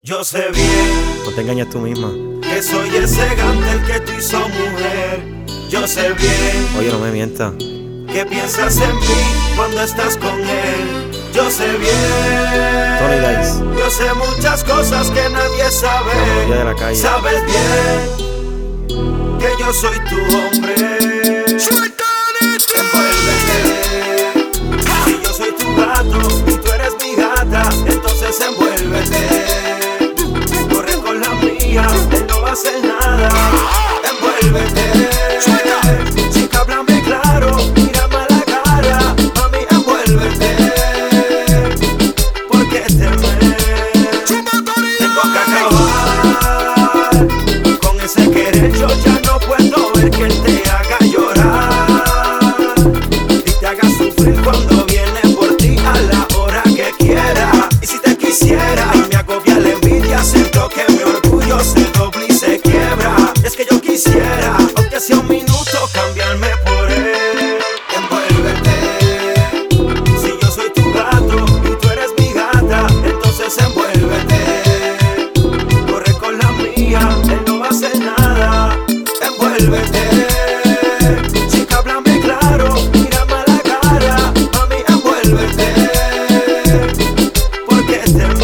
Yo sé bien, no te engañes tú misma, que soy ese gante el que te hizo mujer. Yo sé bien, oye, no me mientas. que piensas en mí cuando estás con él. Yo sé bien, Tony Dice, yo sé muchas cosas que nadie sabe. la melodía de la calle. Sabes bien que yo soy tu hombre. Envuélvete. Si yo soy tu gato y tú eres mi gata, entonces envuélvete. Corre con la mía, él no va a hacer nada. Envuélvete. Chica, háblame claro, mírame a la cara. Mami, envuélvete. Porque tengo que acabar con ese querer. Yo ya no puedo ver que él te haga llorar y te haga sufrir cuando viene por ti a la hora que quiera. Y si te quisiera, me agobia la envidia. Siento que mi orgullo se dobla y se quiebra. Es que yo quisiera, aunque sea un minuto, cambiarme por él. Envuélvete. Si yo soy tu gato y tú eres mi gata, entonces envuélvete. Corre con la mía, él no va a hacer nada. Envuélvete. Chica, háblame claro, mírame a la cara. Mami, envuélvete. Porque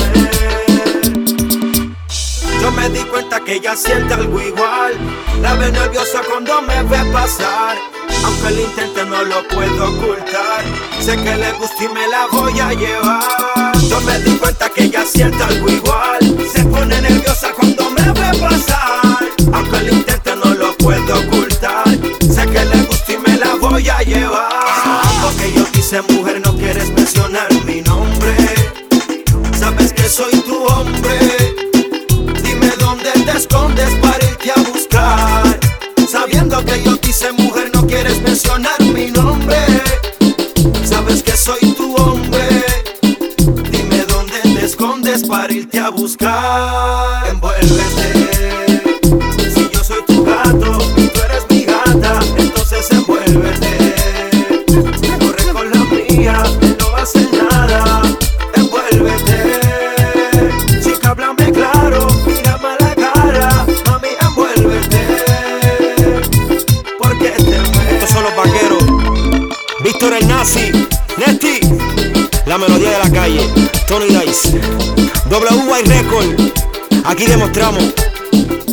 yo me di cuenta que ella siente algo igual. La ve nerviosa cuando me ve pasar. Aunque lo intente no lo puedo ocultar. Sé que le gusta y me la voy a llevar. Yo me di cuenta que ella siente algo igual. Se pone nerviosa cuando me ve pasar. Aunque lo intente no lo puedo ocultar. Sé que le gusta y me la voy a llevar. Porque yo quise mujer, no quieres mencionar mi nombre. Sabes que soy tu hombre. Dime dónde te escondes para irte a buscar. Sabiendo que yo quise mujer, no quieres mencionar mi nombre. Sabes que soy tu hombre. Dime dónde te escondes para irte a buscar. Envuélvete. Si yo soy tu gato y tú eres mi gata, entonces envuélvete. Corre con la mía, él no va a hacer nada. Envuélvete. Chica, háblame claro, mírame a la cara. Mami, envuélvete. Porque Estos son los vaqueros, Víctor el Nazi, Nesty, la melodía de la calle, Tony Dice, WY Record, aquí demostramos.